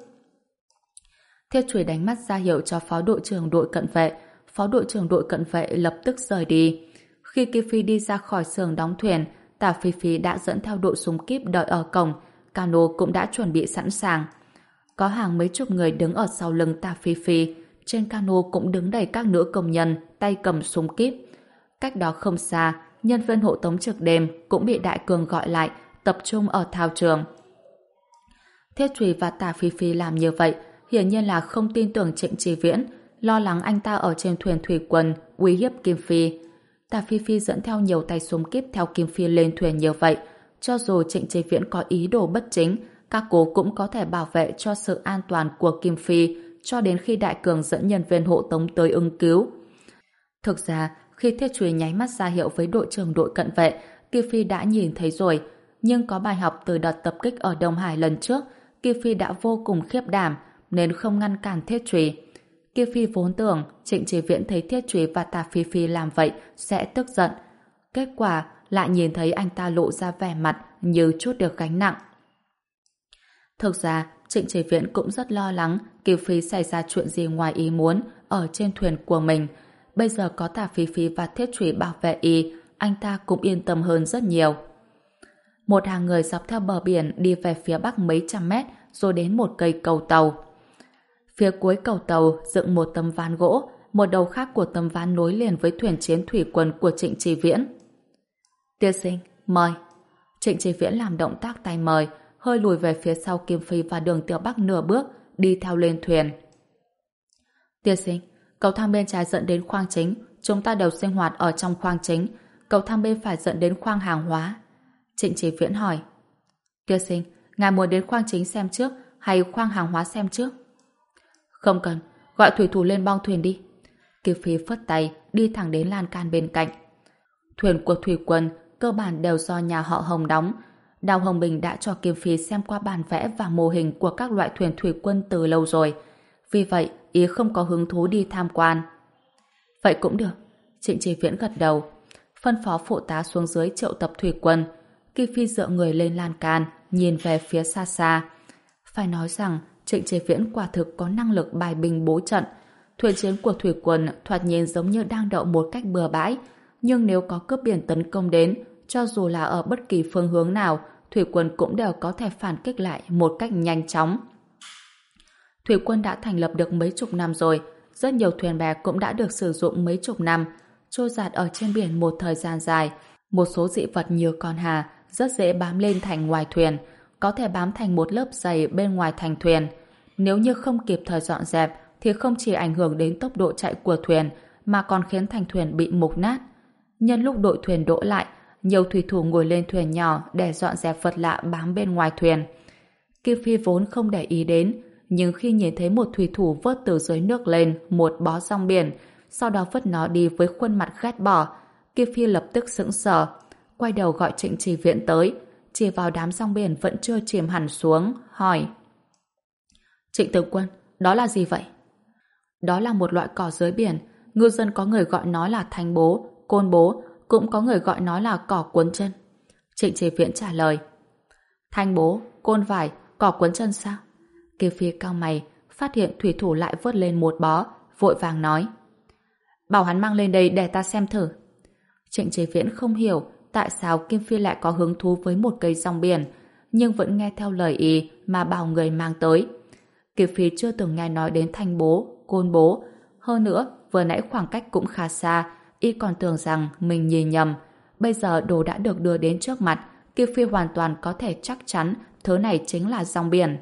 Thiết Chùy đánh mắt ra hiệu cho phó đội trưởng đội cận vệ. Phó đội trưởng đội cận vệ lập tức rời đi. Khi Kiều Phi đi ra khỏi xưởng đóng thuyền, Tả Phi Phi đã dẫn theo đội súng kíp đợi ở cổng. Cano cũng đã chuẩn bị sẵn sàng. Có hàng mấy chục người đứng ở sau lưng Tả Phi Phi, trên cano cũng đứng đầy các nữ công nhân, tay cầm súng kíp. Cách đó không xa, nhân viên hộ tống trực đêm cũng bị Đại Cường gọi lại, tập trung ở thao trường. Thiết Trùy và Tả Phi Phi làm như vậy, hiển nhiên là không tin tưởng Trịnh Chí Viễn, lo lắng anh ta ở trên thuyền thủy quân uy hiếp Kim Phi. Tả Phi Phi dẫn theo nhiều tay súng kíp theo Kim Phi lên thuyền như vậy, cho dù Trịnh Chí Viễn có ý đồ bất chính, các cô cũng có thể bảo vệ cho sự an toàn của Kim Phi cho đến khi Đại Cường dẫn nhân viên hộ tống tới ứng cứu. Thực ra, khi Thiết Trùy nháy mắt ra hiệu với đội trưởng đội cận vệ, Kim Phi đã nhìn thấy rồi, nhưng có bài học từ đợt tập kích ở Đông Hải lần trước, Kim Phi đã vô cùng khiếp đảm nên không ngăn cản Thiết Trùy. Kim Phi vốn tưởng Trịnh Chí Viễn thấy Thiết Trùy và Tả Phi Phi làm vậy sẽ tức giận. Kết quả lại nhìn thấy anh ta lộ ra vẻ mặt như chút được gánh nặng. Thực ra, Trịnh Chí Viễn cũng rất lo lắng Kim Phi xảy ra chuyện gì ngoài ý muốn ở trên thuyền của mình. Bây giờ có Tả Phi Phi và Thiết Trùy bảo vệ y, anh ta cũng yên tâm hơn rất nhiều. Một hàng người dọc theo bờ biển đi về phía bắc mấy trăm mét rồi đến một cây cầu tàu. Phía cuối cầu tàu dựng một tấm ván gỗ, một đầu khác của tấm ván nối liền với thuyền chiến thủy quân của Trịnh Chí Viễn. Tiên sinh, mời. Trịnh Chí Viễn làm động tác tay mời, hơi lùi về phía sau Kim Phi và Đường Tiểu Bắc nửa bước, đi theo lên thuyền. Tiên sinh, cầu thang bên trái dẫn đến khoang chính, chúng ta đều sinh hoạt ở trong khoang chính, cầu thang bên phải dẫn đến khoang hàng hóa. Trịnh Chí Viễn hỏi. Tiên sinh, ngài muốn đến khoang chính xem trước hay khoang hàng hóa xem trước? Không cần, gọi thủy thủ lên bong thuyền đi. Kim Phi phất tay, đi thẳng đến lan can bên cạnh. Thuyền của thủy quân cơ bản đều do nhà họ Hồng đóng. Đào Hồng Bình đã cho Kim Phi xem qua bản vẽ và mô hình của các loại thuyền thủy quân từ lâu rồi. Vì vậy, ý không có hứng thú đi tham quan. Vậy cũng được. Trịnh Chí Viễn gật đầu. Phân phó phụ tá xuống dưới triệu tập thủy quân. Kim Phi dựa người lên lan can, nhìn về phía xa xa. Phải nói rằng, Trịnh Chí Viễn quả thực có năng lực bài binh bố trận. Thuyền chiến của thủy quân thoạt nhìn giống như đang đậu một cách bừa bãi, nhưng nếu có cướp biển tấn công đến, cho dù là ở bất kỳ phương hướng nào, thủy quân cũng đều có thể phản kích lại một cách nhanh chóng. Thủy quân đã thành lập được mấy chục năm rồi, rất nhiều thuyền bè cũng đã được sử dụng mấy chục năm, trôi dạt ở trên biển một thời gian dài. Một số dị vật như con hà rất dễ bám lên thành ngoài thuyền, có thể bám thành một lớp dày bên ngoài thành thuyền. Nếu như không kịp thời dọn dẹp thì không chỉ ảnh hưởng đến tốc độ chạy của thuyền mà còn khiến thành thuyền bị mục nát. Nhân lúc đội thuyền đỗ lại, nhiều thủy thủ ngồi lên thuyền nhỏ để dọn dẹp vật lạ bám bên ngoài thuyền. Kim Phi vốn không để ý đến, nhưng khi nhìn thấy một thủy thủ vớt từ dưới nước lên một bó rong biển, sau đó vứt nó đi với khuôn mặt ghét bỏ, Kim Phi lập tức sững sờ, quay đầu gọi Trịnh Chí Viễn tới, chỉ vào đám rong biển vẫn chưa chìm hẳn xuống, hỏi: Trịnh tướng quân, đó là gì vậy? Đó là một loại cỏ dưới biển, ngư dân có người gọi nó là thanh bố, côn bố, cũng có người gọi nó là cỏ cuốn chân. Trịnh Chí Viễn trả lời. Thanh bố, côn vải, cỏ cuốn chân sao? Kim Phi cau mày, phát hiện thủy thủ lại vớt lên một bó, vội vàng nói: Bảo hắn mang lên đây để ta xem thử. Trịnh Chí Viễn không hiểu tại sao Kim Phi lại có hứng thú với một cây rong biển, nhưng vẫn nghe theo lời ý mà bảo người mang tới. Kim Phi chưa từng nghe nói đến thanh bố, côn bố. Hơn nữa, vừa nãy khoảng cách cũng khá xa, y còn tưởng rằng mình nhìn nhầm. Bây giờ đồ đã được đưa đến trước mặt, Kim Phi hoàn toàn có thể chắc chắn thứ này chính là rong biển.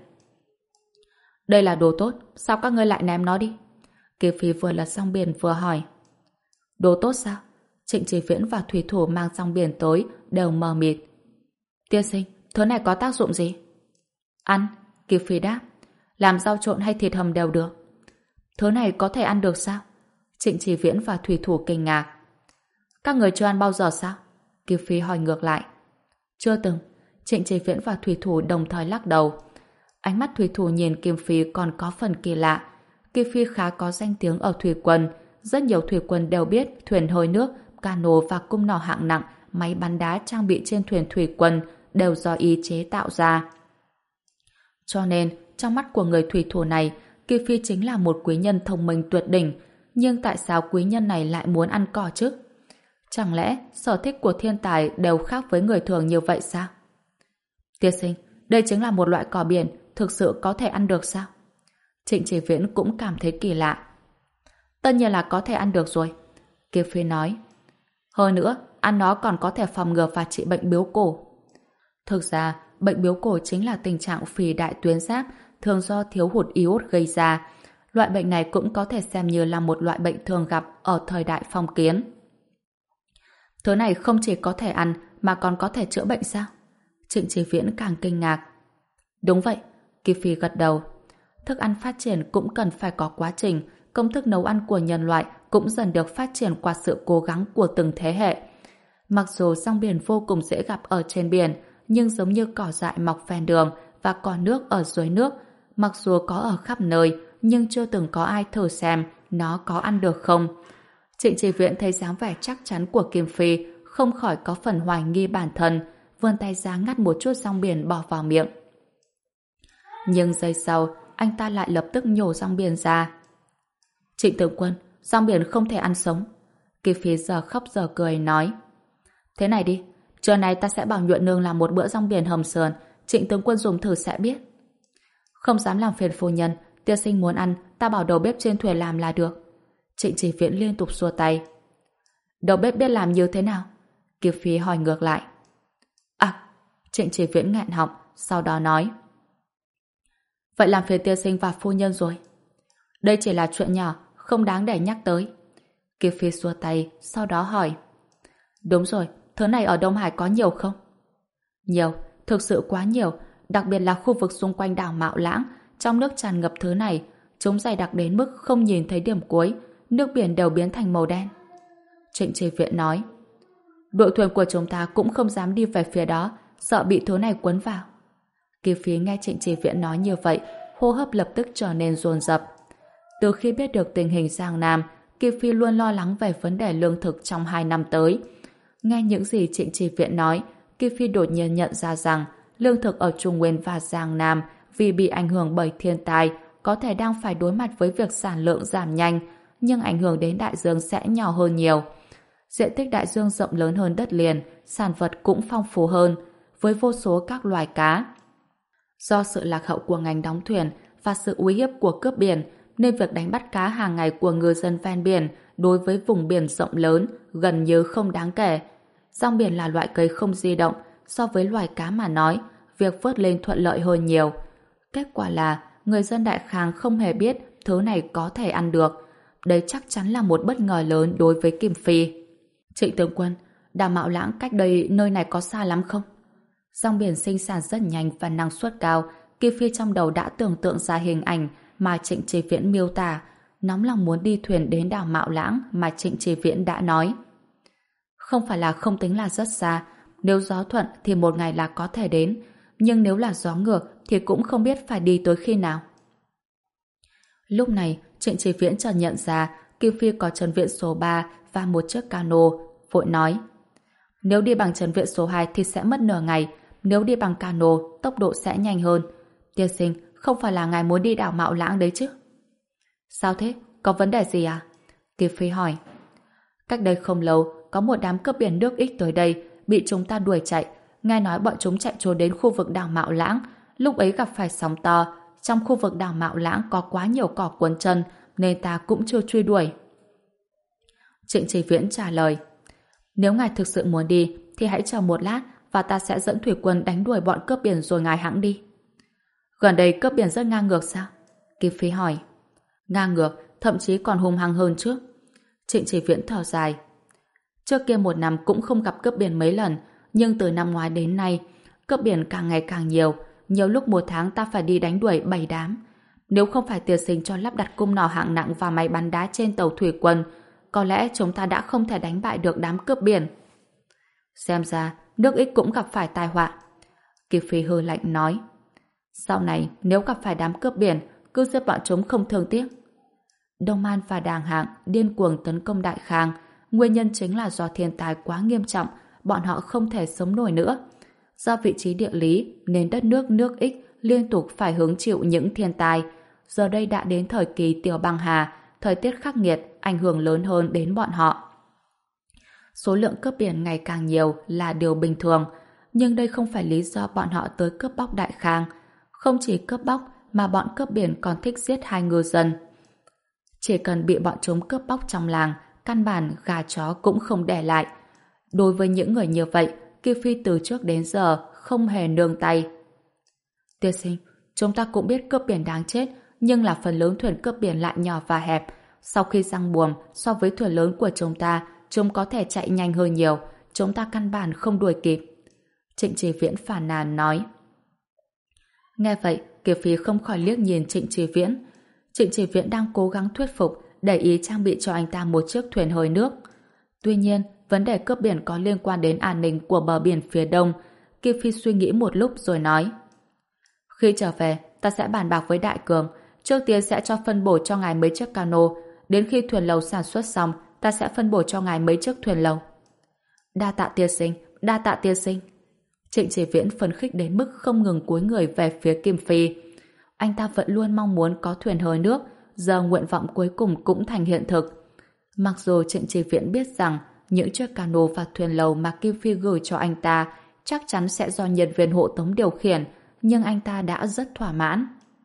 Đây là đồ tốt, sao các ngươi lại ném nó đi? Kim Phi vừa lật rong biển vừa hỏi. Đồ tốt sao? Trịnh Chí Viễn và thủy thủ mang rong biển tới đều mờ mịt. Tiên sinh, thứ này có tác dụng gì? Ăn, Kim Phi đáp. Làm rau trộn hay thịt hầm đều được. Thứ này có thể ăn được sao? Trịnh Chí Viễn và thủy thủ kinh ngạc. Các người chưa ăn bao giờ sao? Kim Phi hỏi ngược lại. Chưa từng. Trịnh Chí Viễn và thủy thủ đồng thời lắc đầu. Ánh mắt thủy thủ nhìn Kim Phi còn có phần kỳ lạ. Kim Phi khá có danh tiếng ở thủy quân. Rất nhiều thủy quân đều biết thuyền hơi nước, cano và cung nỏ hạng nặng, máy bắn đá trang bị trên thuyền thủy quân đều do y chế tạo ra. Cho nên, trong mắt của người thủy thủ này, Kim Phi chính là một quý nhân thông minh tuyệt đỉnh. Nhưng tại sao quý nhân này lại muốn ăn cỏ chứ? Chẳng lẽ sở thích của thiên tài đều khác với người thường như vậy sao? Tiên sinh, đây chính là một loại cỏ biển, thực sự có thể ăn được sao? Trịnh Chỉ Viễn cũng cảm thấy kỳ lạ. Tất nhiên là có thể ăn được rồi, Kiều Phi nói. Hơn nữa, ăn nó còn có thể phòng ngừa và trị bệnh biếu cổ. Thực ra, bệnh biếu cổ chính là tình trạng phì đại tuyến giáp thường do thiếu hụt iốt gây ra. Loại bệnh này cũng có thể xem như là một loại bệnh thường gặp ở thời đại phong kiến. Thứ này không chỉ có thể ăn mà còn có thể chữa bệnh sao? Trịnh Chỉ Viễn càng kinh ngạc. Đúng vậy, Kiều Phi gật đầu. Thức ăn phát triển cũng cần phải có quá trình, công thức nấu ăn của nhân loại cũng dần được phát triển qua sự cố gắng của từng thế hệ. Mặc dù rong biển vô cùng dễ gặp ở trên biển, nhưng giống như cỏ dại mọc ven đường và cỏ nước ở dưới nước, mặc dù có ở khắp nơi, nhưng chưa từng có ai thử xem nó có ăn được không. Trịnh Chỉ Viễn thấy dáng vẻ chắc chắn của Kim Phi, không khỏi có phần hoài nghi bản thân, vươn tay ra ngắt một chút rong biển bỏ vào miệng. Nhưng giây sau, anh ta lại lập tức nhổ rong biển ra. Trịnh tướng quân, rong biển không thể ăn sống. Kim Phi giờ khóc giờ cười nói. Thế này đi, trưa nay ta sẽ bảo Nhuận Nương làm một bữa rong biển hầm sườn, Trịnh tướng quân dùng thử sẽ biết. Không dám làm phiền phu nhân, tiên sinh muốn ăn, ta bảo đầu bếp trên thuyền làm là được. Trịnh Chỉ Viễn liên tục xua tay. Đầu bếp biết làm như thế nào? Kiều Phi hỏi ngược lại. À, Trịnh Chỉ Viễn nghẹn họng, sau đó nói. Vậy làm phiền tiên sinh và phu nhân rồi. Đây chỉ là chuyện nhỏ, không đáng để nhắc tới. Kiều Phi xua tay, sau đó hỏi. Đúng rồi, thứ này ở Đông Hải có nhiều không? Nhiều, thực sự quá nhiều, đặc biệt là khu vực xung quanh đảo Mạo Lãng, trong nước tràn ngập thứ này, chúng dày đặc đến mức không nhìn thấy điểm cuối, nước biển đều biến thành màu đen. Trịnh Chỉ Viễn nói. Đội thuyền của chúng ta cũng không dám đi về phía đó, sợ bị thứ này cuốn vào. Kiều Phi nghe Trịnh Chỉ Viễn nói như vậy, hô hấp lập tức trở nên dồn dập. Từ khi biết được tình hình Giang Nam, Kiều Phi luôn lo lắng về vấn đề lương thực trong hai năm tới. Nghe những gì Trịnh Chỉ Viễn nói, Kiều Phi đột nhiên nhận ra rằng lương thực ở Trung Nguyên và Giang Nam vì bị ảnh hưởng bởi thiên tai có thể đang phải đối mặt với việc sản lượng giảm nhanh, nhưng ảnh hưởng đến đại dương sẽ nhỏ hơn nhiều. Diện tích đại dương rộng lớn hơn đất liền, sản vật cũng phong phú hơn, với vô số các loài cá. Do sự lạc hậu của ngành đóng thuyền và sự uy hiếp của cướp biển, nên việc đánh bắt cá hàng ngày của ngư dân ven biển đối với vùng biển rộng lớn gần như không đáng kể. Rong biển là loại cây không di động, so với loài cá mà nói, việc vớt lên thuận lợi hơn nhiều. Kết quả là người dân Đại Khang không hề biết thứ này có thể ăn được. Đây chắc chắn là một bất ngờ lớn đối với Kim Phi. Trịnh tướng quân, đảo Mạo Lãng cách đây nơi này có xa lắm không? Rong biển sinh sản rất nhanh và năng suất cao. Kim Phi trong đầu đã tưởng tượng ra hình ảnh mà Trịnh Chỉ Viễn miêu tả, nóng lòng muốn đi thuyền đến đảo Mạo Lãng mà Trịnh Chỉ Viễn đã nói. Không phải là không tính là rất xa, nếu gió thuận thì một ngày là có thể đến, nhưng nếu là gió ngược thì cũng không biết phải đi tới khi nào. Lúc này, Trịnh Chỉ Viễn chợt nhận ra Kim Phi có trần viện số ba và một chiếc cano, vội nói. Nếu đi bằng trần viện số hai thì sẽ mất nửa ngày, nếu đi bằng cano, tốc độ sẽ nhanh hơn. Tiên sinh, không phải là ngài muốn đi đảo Mạo Lãng đấy chứ? Sao thế? Có vấn đề gì à? Kim Phi hỏi. Cách đây không lâu, có một đám cướp biển nước Ích tới đây, bị chúng ta đuổi chạy. Nghe nói bọn chúng chạy trốn đến khu vực đảo Mạo Lãng, lúc ấy gặp phải sóng to. Trong khu vực đảo Mạo Lãng có quá nhiều cỏ cuốn chân, nên ta cũng chưa truy đuổi. Trịnh Chỉ Viễn trả lời. Nếu ngài thực sự muốn đi, thì hãy chờ một lát và ta sẽ dẫn thủy quân đánh đuổi bọn cướp biển rồi ngài hãng đi. Gần đây cướp biển rất ngang ngược sao? Kim Phi hỏi. Ngang ngược, thậm chí còn hung hăng hơn trước. Trịnh Chỉ Viễn thở dài. Trước kia một năm cũng không gặp cướp biển mấy lần, nhưng từ năm ngoái đến nay, cướp biển càng ngày càng nhiều, nhiều lúc một tháng ta phải đi đánh đuổi bảy đám. Nếu không phải tiền sinh cho lắp đặt cung nỏ hạng nặng và máy bắn đá trên tàu thủy quân, có lẽ chúng ta đã không thể đánh bại được đám cướp biển. Xem ra, nước Ích cũng gặp phải tai họa. Kim Phi hư lạnh nói. Sau này, nếu gặp phải đám cướp biển, cứ giết bọn chúng không thương tiếc. Đông Man và Đàng Hạng điên cuồng tấn công Đại Khang, nguyên nhân chính là do thiên tai quá nghiêm trọng, bọn họ không thể sống nổi nữa. Do vị trí địa lý, nên đất nước nước Ích liên tục phải hứng chịu những thiên tai. Giờ đây đã đến thời kỳ tiểu băng hà, thời tiết khắc nghiệt ảnh hưởng lớn hơn đến bọn họ. Số lượng cướp biển ngày càng nhiều là điều bình thường, nhưng đây không phải lý do bọn họ tới cướp bóc Đại Khang. Không chỉ cướp bóc mà bọn cướp biển còn thích giết hai ngư dân. Chỉ cần bị bọn chúng cướp bóc trong làng, căn bản gà chó cũng không để lại. Đối với những người như vậy, Kim Phi từ trước đến giờ không hề nương tay. Tiên sinh, chúng ta cũng biết cướp biển đáng chết, nhưng là phần lớn thuyền cướp biển lại nhỏ và hẹp. Sau khi giăng buồm, so với thuyền lớn của chúng ta, chúng có thể chạy nhanh hơn nhiều. Chúng ta căn bản không đuổi kịp. Trịnh Chí Viễn phàn nàn nói. Nghe vậy, Kiều Phi không khỏi liếc nhìn Trịnh Chí Viễn. Trịnh Chí Viễn đang cố gắng thuyết phục, để ý trang bị cho anh ta một chiếc thuyền hơi nước. Tuy nhiên, vấn đề cướp biển có liên quan đến an ninh của bờ biển phía đông. Kiều Phi suy nghĩ một lúc rồi nói. Khi trở về, ta sẽ bàn bạc với Đại Cường. Trước tiên sẽ cho phân bổ cho ngài mấy chiếc cano. Đến khi thuyền lầu sản xuất xong, ta sẽ phân bổ cho ngài mấy chiếc thuyền lầu. Đa tạ tiên sinh, đa tạ tiên sinh. Trịnh Chí Viễn phấn khích đến mức không ngừng cúi người về phía Kim Phi. Anh ta vẫn luôn mong muốn có thuyền hơi nước, giờ nguyện vọng cuối cùng cũng thành hiện thực. Mặc dù Trịnh Chí Viễn biết rằng những chiếc cano và thuyền lầu mà Kim Phi gửi cho anh ta chắc chắn sẽ do nhân viên hộ tống điều khiển, nhưng anh ta đã rất thỏa mãn.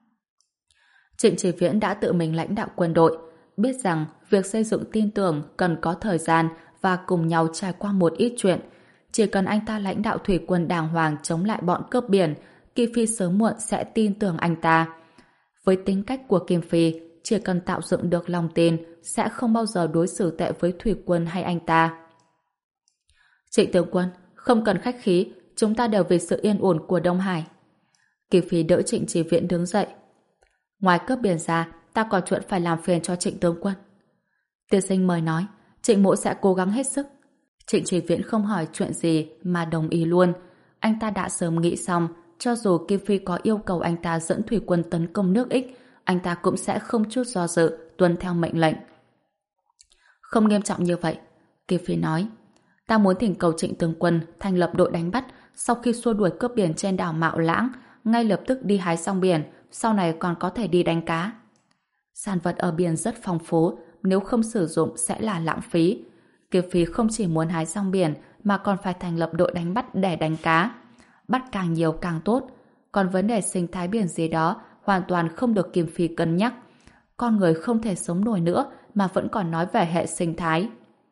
Trịnh Chí Viễn đã tự mình lãnh đạo quân đội, biết rằng việc xây dựng tin tưởng cần có thời gian và cùng nhau trải qua một ít chuyện. Chỉ cần anh ta lãnh đạo thủy quân đàng hoàng chống lại bọn cướp biển, Kim Phi sớm muộn sẽ tin tưởng anh ta. Với tính cách của Kim Phi, chỉ cần tạo dựng được lòng tin, sẽ không bao giờ đối xử tệ với thủy quân hay anh ta. Trịnh tướng quân, không cần khách khí, chúng ta đều vì sự yên ổn của Đông Hải. Kim Phi đỡ Trịnh Chí Viễn đứng dậy. Ngoài cướp biển ra, ta còn chuyện phải làm phiền cho Trịnh tướng quân. Tiên sinh mời nói, Trịnh mỗ sẽ cố gắng hết sức. Trịnh Chí Viễn không hỏi chuyện gì mà đồng ý luôn. Anh ta đã sớm nghĩ xong, cho dù Kim Phi có yêu cầu anh ta dẫn thủy quân tấn công nước Ích, anh ta cũng sẽ không chút do dự tuân theo mệnh lệnh. Không nghiêm trọng như vậy, Kim Phi nói. Ta muốn thỉnh cầu Trịnh tướng quân thành lập đội đánh bắt, sau khi xua đuổi cướp biển trên đảo Mạo Lãng, ngay lập tức đi hái rong biển, sau này còn có thể đi đánh cá. Sản vật ở biển rất phong phú, nếu không sử dụng sẽ là lãng phí. Kiều Phi không chỉ muốn hái rong biển mà còn phải thành lập đội đánh bắt để đánh cá. Bắt càng nhiều càng tốt. Còn vấn đề sinh thái biển gì đó hoàn toàn không được Kim Phi cân nhắc. Con người không thể sống nổi nữa mà vẫn còn nói về hệ sinh thái.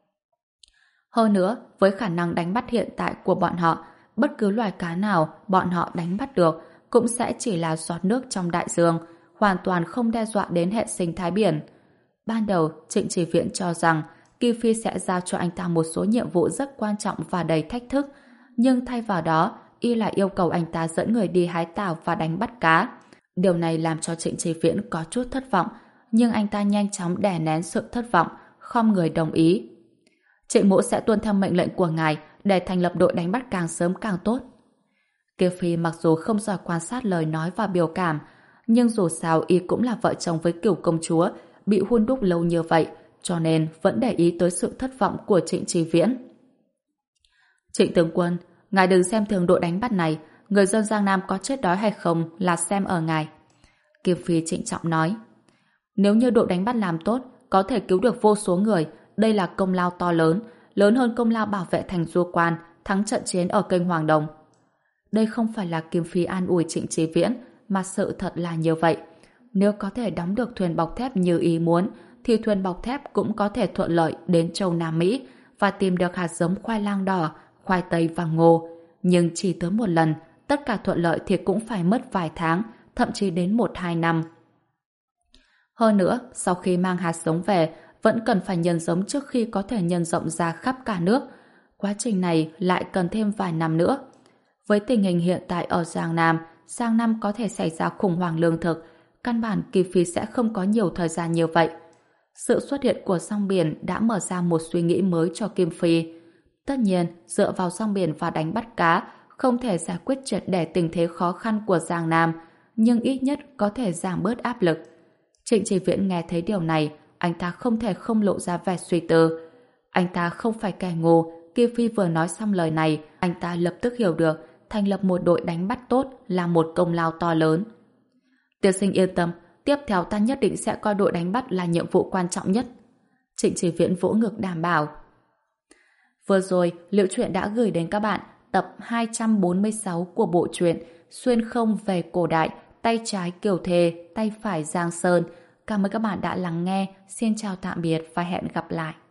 Hơn nữa, với khả năng đánh bắt hiện tại của bọn họ, bất cứ loài cá nào bọn họ đánh bắt được cũng sẽ chỉ là giọt nước trong đại dương, hoàn toàn không đe dọa đến hệ sinh thái biển. Ban đầu, Trịnh Chí Viễn cho rằng Kim Phi sẽ giao cho anh ta một số nhiệm vụ rất quan trọng và đầy thách thức, nhưng thay vào đó, y lại yêu cầu anh ta dẫn người đi hái tảo và đánh bắt cá. Điều này làm cho Trịnh Chí Viễn có chút thất vọng, nhưng anh ta nhanh chóng đè nén sự thất vọng, khom người đồng ý. Trịnh mỗ sẽ tuân theo mệnh lệnh của ngài để thành lập đội đánh bắt càng sớm càng tốt. Kiều Phi mặc dù không giỏi quan sát lời nói và biểu cảm, nhưng dù sao y cũng là vợ chồng với Cửu công chúa, bị hun đúc lâu như vậy, cho nên vẫn để ý tới sự thất vọng của Trịnh Chí Viễn. Trịnh tướng quân, ngài đừng xem thường đội đánh bắt này, người dân Giang Nam có chết đói hay không là xem ở ngài. Kiều Phi trịnh trọng nói. Nếu như đội đánh bắt làm tốt, có thể cứu được vô số người, đây là công lao to lớn, lớn hơn công lao bảo vệ thành Du Quan, thắng trận chiến ở kênh Hoàng Đồng. Đây không phải là Kim Phi an ủi Trịnh Chí Viễn, mà sự thật là như vậy. Nếu có thể đóng được thuyền bọc thép như ý muốn, thì thuyền bọc thép cũng có thể thuận lợi đến châu Nam Mỹ và tìm được hạt giống khoai lang đỏ, khoai tây và ngô. Nhưng chỉ tới một lần, tất cả thuận lợi thì cũng phải mất vài tháng, thậm chí đến một hai năm. Hơn nữa, sau khi mang hạt giống về, vẫn cần phải nhân giống trước khi có thể nhân rộng ra khắp cả nước. Quá trình này lại cần thêm vài năm nữa. Với tình hình hiện tại ở Giang Nam, sang năm có thể xảy ra khủng hoảng lương thực, căn bản Kim Phi sẽ không có nhiều thời gian như vậy. Sự xuất hiện của rong biển đã mở ra một suy nghĩ mới cho Kim Phi. Tất nhiên, dựa vào rong biển và đánh bắt cá không thể giải quyết triệt để tình thế khó khăn của Giang Nam, nhưng ít nhất có thể giảm bớt áp lực. Trịnh Chí Viễn nghe thấy điều này, anh ta không thể không lộ ra vẻ suy tư. Anh ta không phải kẻ ngu, Kim Phi vừa nói xong lời này, anh ta lập tức hiểu được thành lập một đội đánh bắt tốt là một công lao to lớn. Tiên sinh yên tâm, tiếp theo ta nhất định sẽ coi đội đánh bắt là nhiệm vụ quan trọng nhất. Trịnh Chí Viễn vỗ ngực đảm bảo. Vừa rồi, Liệu Truyện đã gửi đến các bạn tập hai trăm bốn mươi sáu của bộ truyện Xuyên không về cổ đại, tay trái Kiều Thề, tay phải Giang Sơn. Cảm ơn các bạn đã lắng nghe. Xin chào tạm biệt và hẹn gặp lại.